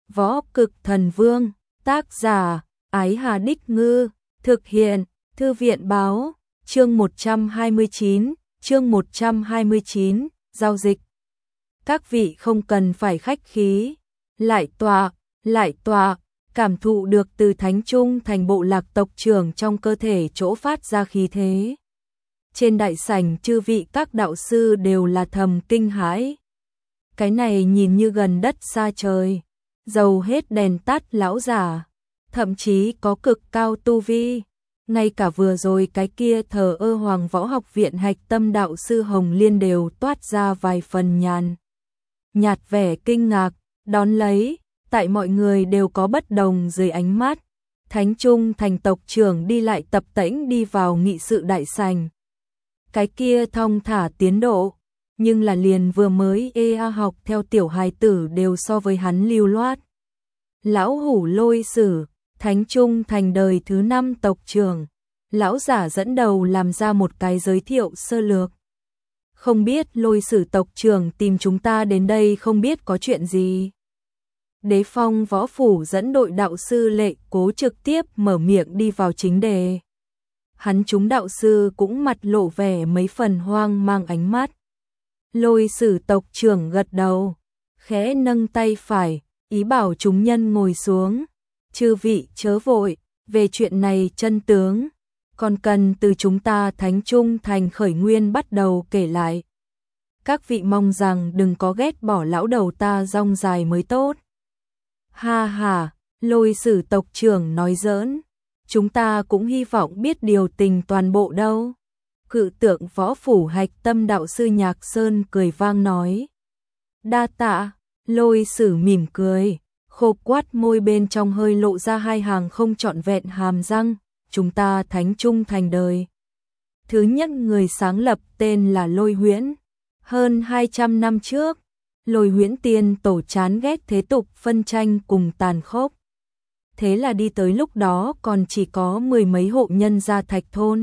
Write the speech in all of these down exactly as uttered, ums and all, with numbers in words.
Võ Cực Thần Vương, tác giả, Ái Hà Đích Ngư, thực hiện, Thư viện Báo, chương một trăm hai mươi chín, chương một trăm hai mươi chín, giao dịch. Các vị không cần phải khách khí, lại tọa, lại tọa, cảm thụ được từ Thánh Trung Thành bộ lạc tộc trưởng trong cơ thể chỗ phát ra khí thế. Trên đại sảnh chư vị các đạo sư đều là thầm kinh hãi. Cái này nhìn như gần đất xa trời, dầu hết đèn tắt lão giả, thậm chí có cực cao tu vi. Ngay cả vừa rồi cái kia thờ ơ Hoàng Võ Học Viện hạch tâm đạo sư Hồng Liên đều toát ra vài phần nhàn nhạt vẻ kinh ngạc, đón lấy, tại mọi người đều có bất đồng dưới ánh mắt. Thánh Trung Thành tộc trưởng đi lại tập tễnh đi vào nghị sự đại sảnh. Cái kia thong thả tiến độ, nhưng là liền vừa mới ê a học theo tiểu hài tử đều so với hắn lưu loát. Lão Hủ Lôi Sử, Thánh Trung Thành đời thứ năm tộc trưởng, lão giả dẫn đầu làm ra một cái giới thiệu sơ lược. Không biết Lôi Sử tộc trưởng tìm chúng ta đến đây không biết có chuyện gì. Đế Phong Võ Phủ dẫn đội đạo sư Lệ Cố trực tiếp mở miệng đi vào chính đề. Hắn chúng đạo sư cũng mặt lộ vẻ mấy phần hoang mang ánh mắt. Lôi Sử tộc trưởng gật đầu, khẽ nâng tay phải, ý bảo chúng nhân ngồi xuống. Chư vị chớ vội, về chuyện này chân tướng, còn cần từ chúng ta Thánh Trung Thành khởi nguyên bắt đầu kể lại. Các vị mong rằng đừng có ghét bỏ lão đầu ta rong dài mới tốt. Ha ha, Lôi Sử tộc trưởng nói giỡn, chúng ta cũng hy vọng biết điều tình toàn bộ đâu. Cự tượng Võ Phủ hạch tâm đạo sư Nhạc Sơn cười vang nói. Đa tạ, Lôi Sử mỉm cười, khô quát môi bên trong hơi lộ ra hai hàng không trọn vẹn hàm răng. Chúng ta Thánh Trung Thành đời thứ nhất người sáng lập tên là Lôi Huyễn. Hơn hai trăm năm trước, Lôi Huyễn tiên tổ chán ghét thế tục phân tranh cùng tàn khốc. Thế là đi tới lúc đó còn chỉ có mười mấy hộ nhân gia Thạch Thôn.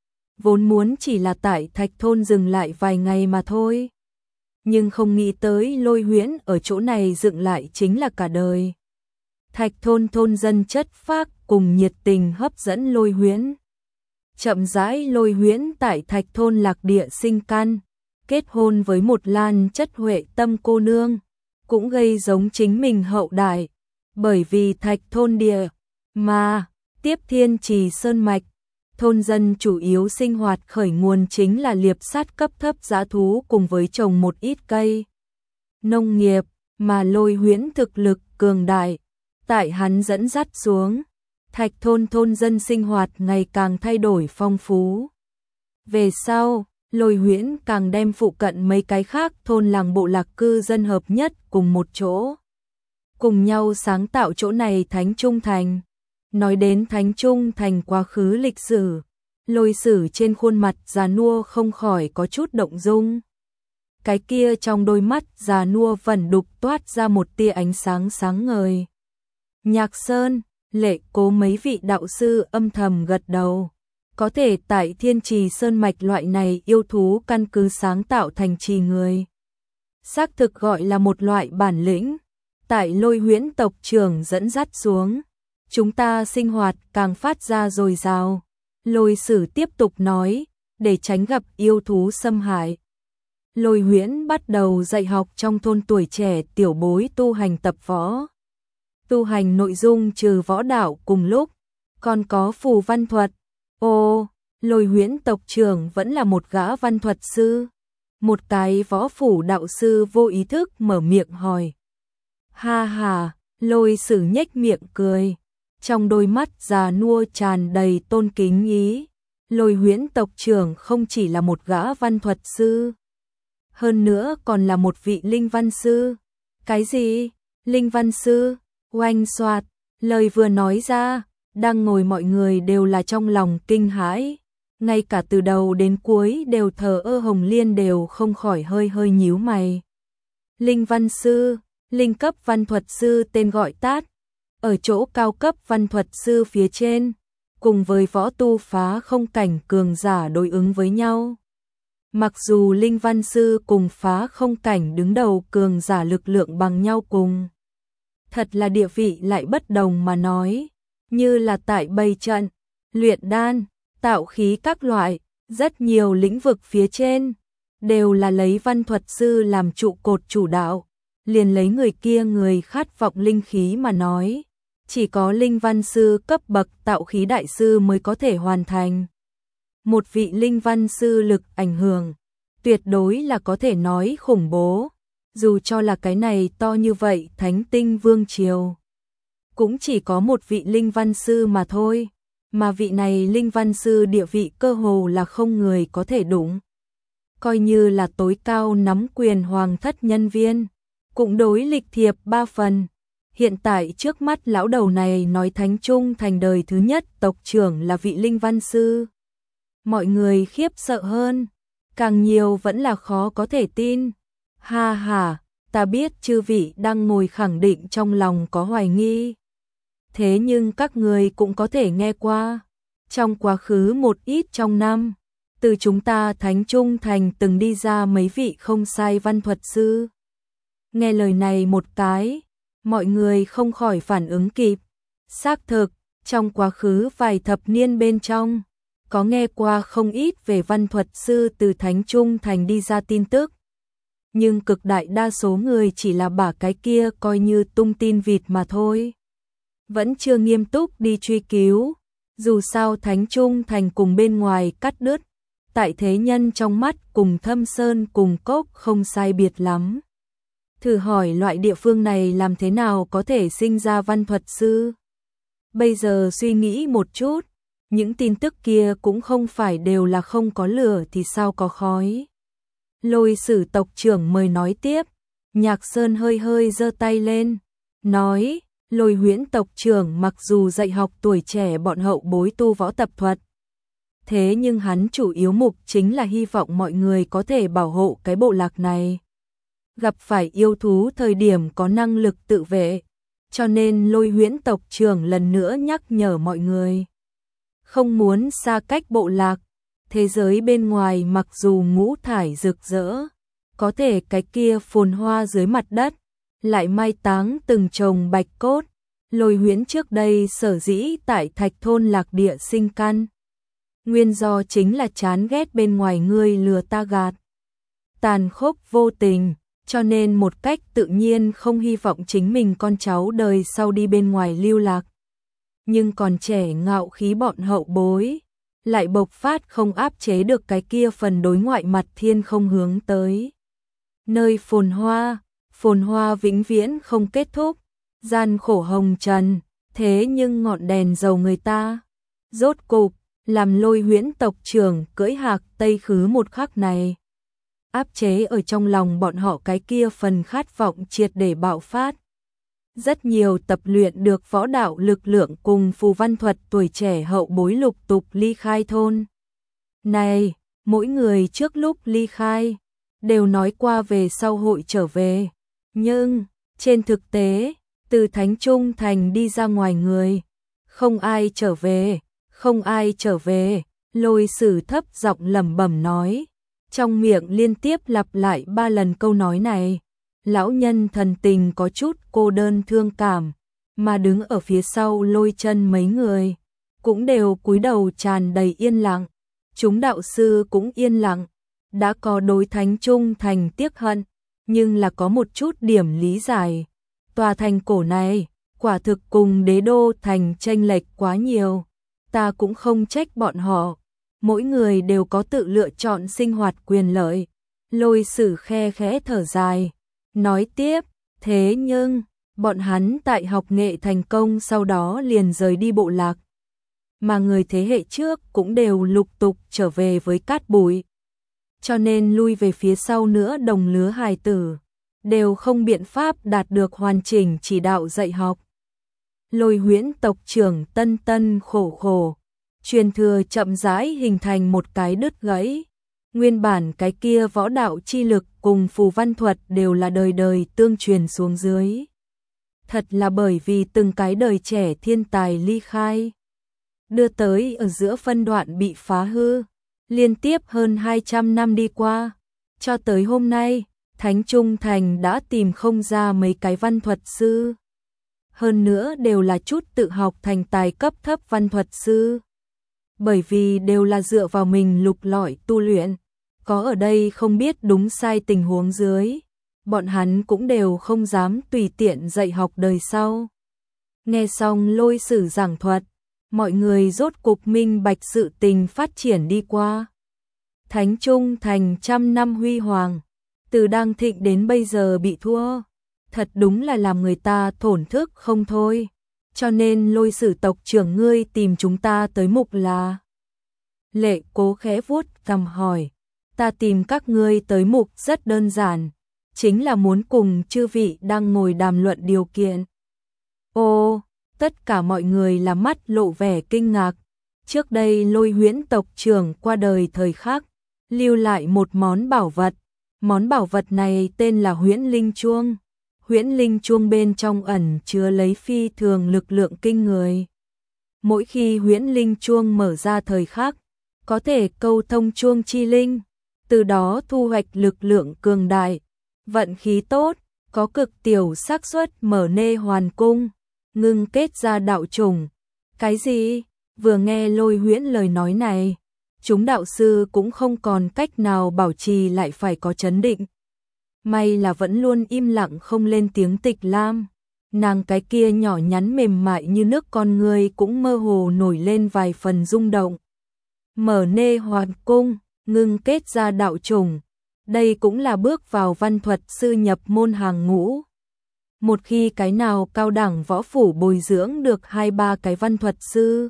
Vốn muốn chỉ là tại Thạch Thôn dừng lại vài ngày mà thôi. Nhưng không nghĩ tới Lôi Huyễn ở chỗ này dựng lại chính là cả đời. Thạch Thôn thôn dân chất phác cùng nhiệt tình hấp dẫn Lôi Huyễn. Chậm rãi Lôi Huyễn tại Thạch Thôn lạc địa sinh căn, kết hôn với một lan chất huệ tâm cô nương, cũng gây giống chính mình hậu đại. Bởi vì Thạch Thôn địa mà tiếp Thiên Trì Sơn Mạch, thôn dân chủ yếu sinh hoạt khởi nguồn chính là liệp sát cấp thấp dã thú cùng với trồng một ít cây nông nghiệp, mà Lôi Huyễn thực lực cường đại. Tại hắn dẫn dắt xuống, Thạch Thôn thôn dân sinh hoạt ngày càng thay đổi phong phú. Về sau, Lôi Huyễn càng đem phụ cận mấy cái khác thôn làng bộ lạc cư dân hợp nhất cùng một chỗ, cùng nhau sáng tạo chỗ này Thánh Trung Thành. Nói đến Thánh Trung Thành quá khứ lịch sử, Lôi Sử trên khuôn mặt già nua không khỏi có chút động dung. Cái kia trong đôi mắt già nua vẩn đục toát ra một tia ánh sáng sáng ngời. Nhạc Sơn, Lệ Cố mấy vị đạo sư âm thầm gật đầu. Có thể tại Thiên Trì Sơn Mạch loại này yêu thú căn cứ sáng tạo thành trì người, xác thực gọi là một loại bản lĩnh. Tại Lôi Huyễn tộc trưởng dẫn dắt xuống, chúng ta sinh hoạt càng phát ra dồi dào. Lôi Sử tiếp tục nói, để tránh gặp yêu thú xâm hại, Lôi Huyễn bắt đầu dạy học trong thôn tuổi trẻ tiểu bối tu hành tập võ. Tu hành nội dung trừ võ đạo cùng lúc, còn có phù văn thuật. Ô, Lôi Huyễn tộc trưởng vẫn là một gã văn thuật sư. Một cái võ phủ đạo sư vô ý thức mở miệng hỏi. Ha ha, Lôi Sử nhếch miệng cười, trong đôi mắt già nua tràn đầy tôn kính ý. Lôi Huyễn tộc trưởng không chỉ là một gã văn thuật sư, hơn nữa còn là một vị linh văn sư. Cái gì? Linh văn sư? Oanh xoạt, lời vừa nói ra, đang ngồi mọi người đều là trong lòng kinh hãi. Ngay cả từ đầu đến cuối đều thờ ơ Hồng Liên đều không khỏi hơi hơi nhíu mày. Linh văn sư, linh cấp văn thuật sư tên gọi tắt, ở chỗ cao cấp văn thuật sư phía trên, cùng với võ tu phá không cảnh cường giả đối ứng với nhau. Mặc dù linh văn sư cùng phá không cảnh đứng đầu cường giả lực lượng bằng nhau cùng thật là địa vị lại bất đồng mà nói, như là tại bày trận, luyện đan, tạo khí các loại, rất nhiều lĩnh vực phía trên, đều là lấy văn thuật sư làm trụ cột chủ đạo, liền lấy người kia người khát vọng linh khí mà nói, chỉ có linh văn sư cấp bậc tạo khí đại sư mới có thể hoàn thành. Một vị linh văn sư lực ảnh hưởng, tuyệt đối là có thể nói khủng bố, dù cho là cái này to như vậy Thánh Tinh Vương Triều. Cũng chỉ có một vị linh văn sư mà thôi, mà vị này linh văn sư địa vị cơ hồ là không người có thể đụng. Coi như là tối cao nắm quyền hoàng thất nhân viên, cũng đối lịch thiệp ba phần. Hiện tại trước mắt lão đầu này nói Thánh Trung thành đời thứ nhất tộc trưởng là vị linh văn sư. Mọi người khiếp sợ hơn, càng nhiều vẫn là khó có thể tin. Ha ha, ta biết chư vị đang ngồi khẳng định trong lòng có hoài nghi. Thế nhưng các người cũng có thể nghe qua. Trong quá khứ một ít trong năm, từ chúng ta Thánh Trung thành từng đi ra mấy vị không sai văn thuật sư. Nghe lời này một cái, mọi người không khỏi phản ứng kịp. Xác thực, trong quá khứ vài thập niên bên trong, có nghe qua không ít về văn thuật sư từ Thánh Trung thành đi ra tin tức. Nhưng cực đại đa số người chỉ là bả cái kia coi như tung tin vịt mà thôi. Vẫn chưa nghiêm túc đi truy cứu, dù sao Thánh Trung thành cùng bên ngoài cắt đứt, tại thế nhân trong mắt cùng Thâm Sơn cùng Cốc không sai biệt lắm. Thử hỏi loại địa phương này làm thế nào có thể sinh ra văn thuật sư? Bây giờ suy nghĩ một chút, những tin tức kia cũng không phải đều là không có lửa thì sao có khói. Lôi Sử tộc trưởng mời nói tiếp, Nhạc Sơn hơi hơi giơ tay lên, nói, Lôi Huyễn tộc trưởng mặc dù dạy học tuổi trẻ bọn hậu bối tu võ tập thuật, thế nhưng hắn chủ yếu mục chính là hy vọng mọi người có thể bảo hộ cái bộ lạc này. Gặp phải yêu thú thời điểm có năng lực tự vệ, cho nên Lôi Huyễn tộc trưởng lần nữa nhắc nhở mọi người. Không muốn xa cách bộ lạc, thế giới bên ngoài mặc dù ngũ thải rực rỡ, có thể cái kia phồn hoa dưới mặt đất, lại mai táng từng chồng bạch cốt. Lôi Huyễn trước đây sở dĩ tại Thạch thôn lạc địa sinh căn, nguyên do chính là chán ghét bên ngoài ngươi lừa ta gạt, tàn khốc vô tình, cho nên một cách tự nhiên không hy vọng chính mình con cháu đời sau đi bên ngoài lưu lạc. Nhưng còn trẻ ngạo khí bọn hậu bối, lại bộc phát không áp chế được cái kia phần đối ngoại mặt thiên không hướng tới. Nơi phồn hoa, phồn hoa vĩnh viễn không kết thúc, gian khổ hồng trần, thế nhưng ngọn đèn dầu người ta. Rốt cục, làm Lôi Huyễn tộc trưởng cưỡi hạc Tây khứ một khắc này. Áp chế ở trong lòng bọn họ cái kia phần khát vọng triệt để bạo phát. Rất nhiều tập luyện được võ đạo lực lượng cùng phù văn thuật tuổi trẻ hậu bối lục tục ly khai thôn. Này, mỗi người trước lúc ly khai, đều nói qua về sau hội trở về. Nhưng, trên thực tế, từ Thánh Trung thành đi ra ngoài người, không ai trở về, không ai trở về. Lôi Sử thấp giọng lẩm bẩm nói, trong miệng liên tiếp lặp lại ba lần câu nói này. Lão nhân thần tình có chút cô đơn thương cảm, mà đứng ở phía sau Lôi Chân mấy người, cũng đều cúi đầu tràn đầy yên lặng. Chúng đạo sư cũng yên lặng, đã có đối Thánh Trung thành tiếc hận, nhưng là có một chút điểm lý giải. Tòa thành cổ này, quả thực cùng đế đô thành chênh lệch quá nhiều, ta cũng không trách bọn họ, mỗi người đều có tự lựa chọn sinh hoạt quyền lợi. Lôi Sử khe khẽ thở dài, nói tiếp, thế nhưng, bọn hắn tại học nghệ thành công sau đó liền rời đi bộ lạc. Mà người thế hệ trước cũng đều lục tục trở về với cát bụi. Cho nên lui về phía sau nữa đồng lứa hài tử, đều không biện pháp đạt được hoàn chỉnh chỉ đạo dạy học. Lôi Huyễn tộc trưởng tân tân khổ khổ, truyền thừa chậm rãi hình thành một cái đứt gãy. Nguyên bản cái kia võ đạo chi lực cùng phù văn thuật đều là đời đời tương truyền xuống dưới. Thật là bởi vì từng cái đời trẻ thiên tài ly khai, đưa tới ở giữa phân đoạn bị phá hư, liên tiếp hơn hai trăm năm đi qua, cho tới hôm nay, Thánh Trung thành đã tìm không ra mấy cái văn thuật sư. hơn nữa đều là chút tự học thành tài cấp thấp văn thuật sư. Bởi vì đều là dựa vào mình lục lọi tu luyện, có ở đây không biết đúng sai tình huống dưới, bọn hắn cũng đều không dám tùy tiện dạy học đời sau. Nghe xong Lôi Sử giảng thuật, mọi người rốt cục minh bạch sự tình phát triển đi qua. Thánh Trung Thành trăm năm huy hoàng, từ đang thịnh đến bây giờ bị thua, thật đúng là làm người ta thổn thức không thôi. Cho nên Lôi Sử tộc trưởng ngươi tìm chúng ta tới mục là. Lệ Cố khẽ vuốt cằm hỏi, ta tìm các ngươi tới mục rất đơn giản, chính là muốn cùng chư vị đang ngồi đàm luận điều kiện. Ô, tất cả mọi người là mắt lộ vẻ kinh ngạc. Trước đây Lôi Huyễn tộc trưởng qua đời thời khắc, lưu lại một món bảo vật. Món bảo vật này tên là Huyễn Linh Chuông. Huyễn Linh Chuông bên trong ẩn chứa lấy phi thường lực lượng kinh người. Mỗi khi Huyễn Linh Chuông mở ra thời khắc, có thể câu thông chuông chi linh, từ đó thu hoạch lực lượng cường đại. Vận khí tốt, có cực tiểu xác suất mở nê hoàn cung, ngưng kết ra đạo trùng. Cái gì? Vừa nghe Lôi Huyễn lời nói này, chúng đạo sư cũng không còn cách nào bảo trì lại phải có chấn định. May là vẫn luôn im lặng không lên tiếng Tịch Lam. Nàng cái kia nhỏ nhắn mềm mại như nước con người cũng mơ hồ nổi lên vài phần rung động. Mở nê hoàn cung, ngưng kết ra đạo trùng. Đây cũng là bước vào văn thuật sư nhập môn hàng ngũ. Một khi cái nào cao đẳng võ phủ bồi dưỡng được hai ba cái văn thuật sư,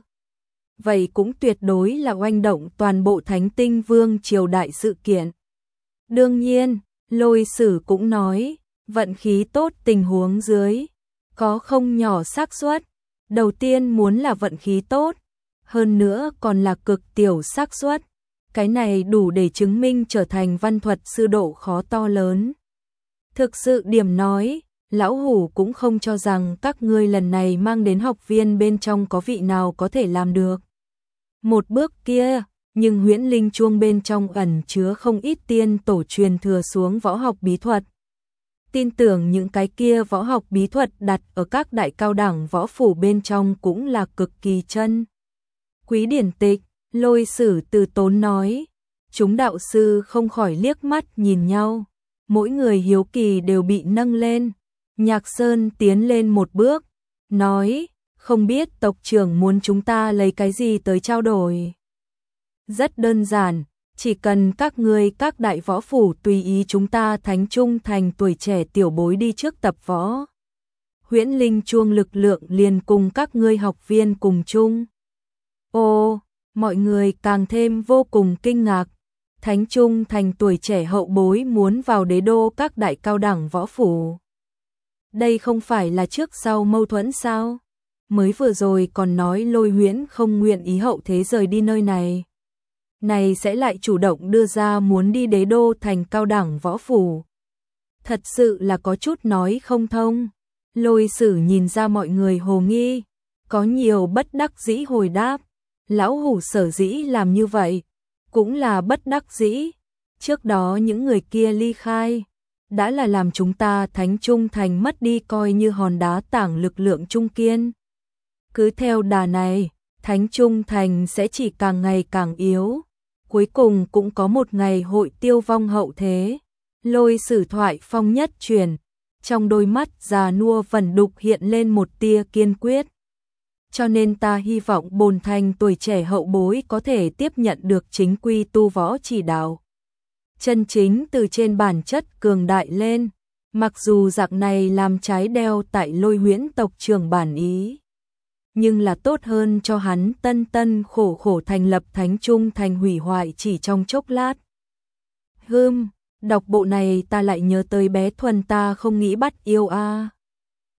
vậy cũng tuyệt đối là oanh động toàn bộ Thánh Tinh Vương triều đại sự kiện. Đương nhiên, Lôi Sử cũng nói, vận khí tốt tình huống dưới, có không nhỏ xác suất. Đầu tiên muốn là vận khí tốt, hơn nữa còn là cực tiểu xác suất. Cái này đủ để chứng minh trở thành văn thuật sư độ khó to lớn. Thực sự điểm nói, lão hủ cũng không cho rằng các ngươi lần này mang đến học viên bên trong có vị nào có thể làm được một bước kia, nhưng Huyễn Linh Chuông bên trong ẩn chứa không ít tiên tổ truyền thừa xuống võ học bí thuật. Tin tưởng những cái kia võ học bí thuật đặt ở các đại cao đẳng võ phủ bên trong cũng là cực kỳ chân quý điển tịch. Lôi Sử từ tốn nói, chúng đạo sư không khỏi liếc mắt nhìn nhau, mỗi người hiếu kỳ đều bị nâng lên. Nhạc Sơn tiến lên một bước, nói, không biết tộc trưởng muốn chúng ta lấy cái gì tới trao đổi. Rất đơn giản, chỉ cần các ngươi các đại võ phủ tùy ý chúng ta Thánh Trung Thành tuổi trẻ tiểu bối đi trước tập võ. Huyễn Linh Chuông lực lượng liền cùng các ngươi học viên cùng chung. Ô, mọi người càng thêm vô cùng kinh ngạc. Thánh Trung Thành tuổi trẻ hậu bối muốn vào đế đô các đại cao đẳng võ phủ. Đây không phải là trước sau mâu thuẫn sao? Mới vừa rồi còn nói Lôi Huyễn không nguyện ý hậu thế rời đi nơi này. Này sẽ lại chủ động đưa ra muốn đi đế đô thành cao đẳng võ phủ. Thật sự là có chút nói không thông. Lôi Sử nhìn ra mọi người hồ nghi, có nhiều bất đắc dĩ hồi đáp. Lão hủ sở dĩ làm như vậy, cũng là bất đắc dĩ. Trước đó những người kia ly khai, đã là làm chúng ta Thánh Trung Thành mất đi coi như hòn đá tảng lực lượng trung kiên. Cứ theo đà này, Thánh Trung Thành sẽ chỉ càng ngày càng yếu, cuối cùng cũng có một ngày hội tiêu vong hậu thế. Lôi Sử thoại phong nhất truyền, trong đôi mắt già nua vẩn đục hiện lên một tia kiên quyết. Cho nên ta hy vọng Bồn Thành tuổi trẻ hậu bối có thể tiếp nhận được chính quy tu võ chỉ đạo. Chân chính từ trên bản chất cường đại lên, mặc dù dạng này làm trái đeo tại Lôi Huyễn tộc trưởng bản ý. Nhưng là tốt hơn cho hắn tân tân khổ khổ thành lập Thánh Trung Thành hủy hoại chỉ trong chốc lát. Hừm, đọc bộ này ta lại nhớ tới bé Thuần ta không nghĩ bắt yêu a.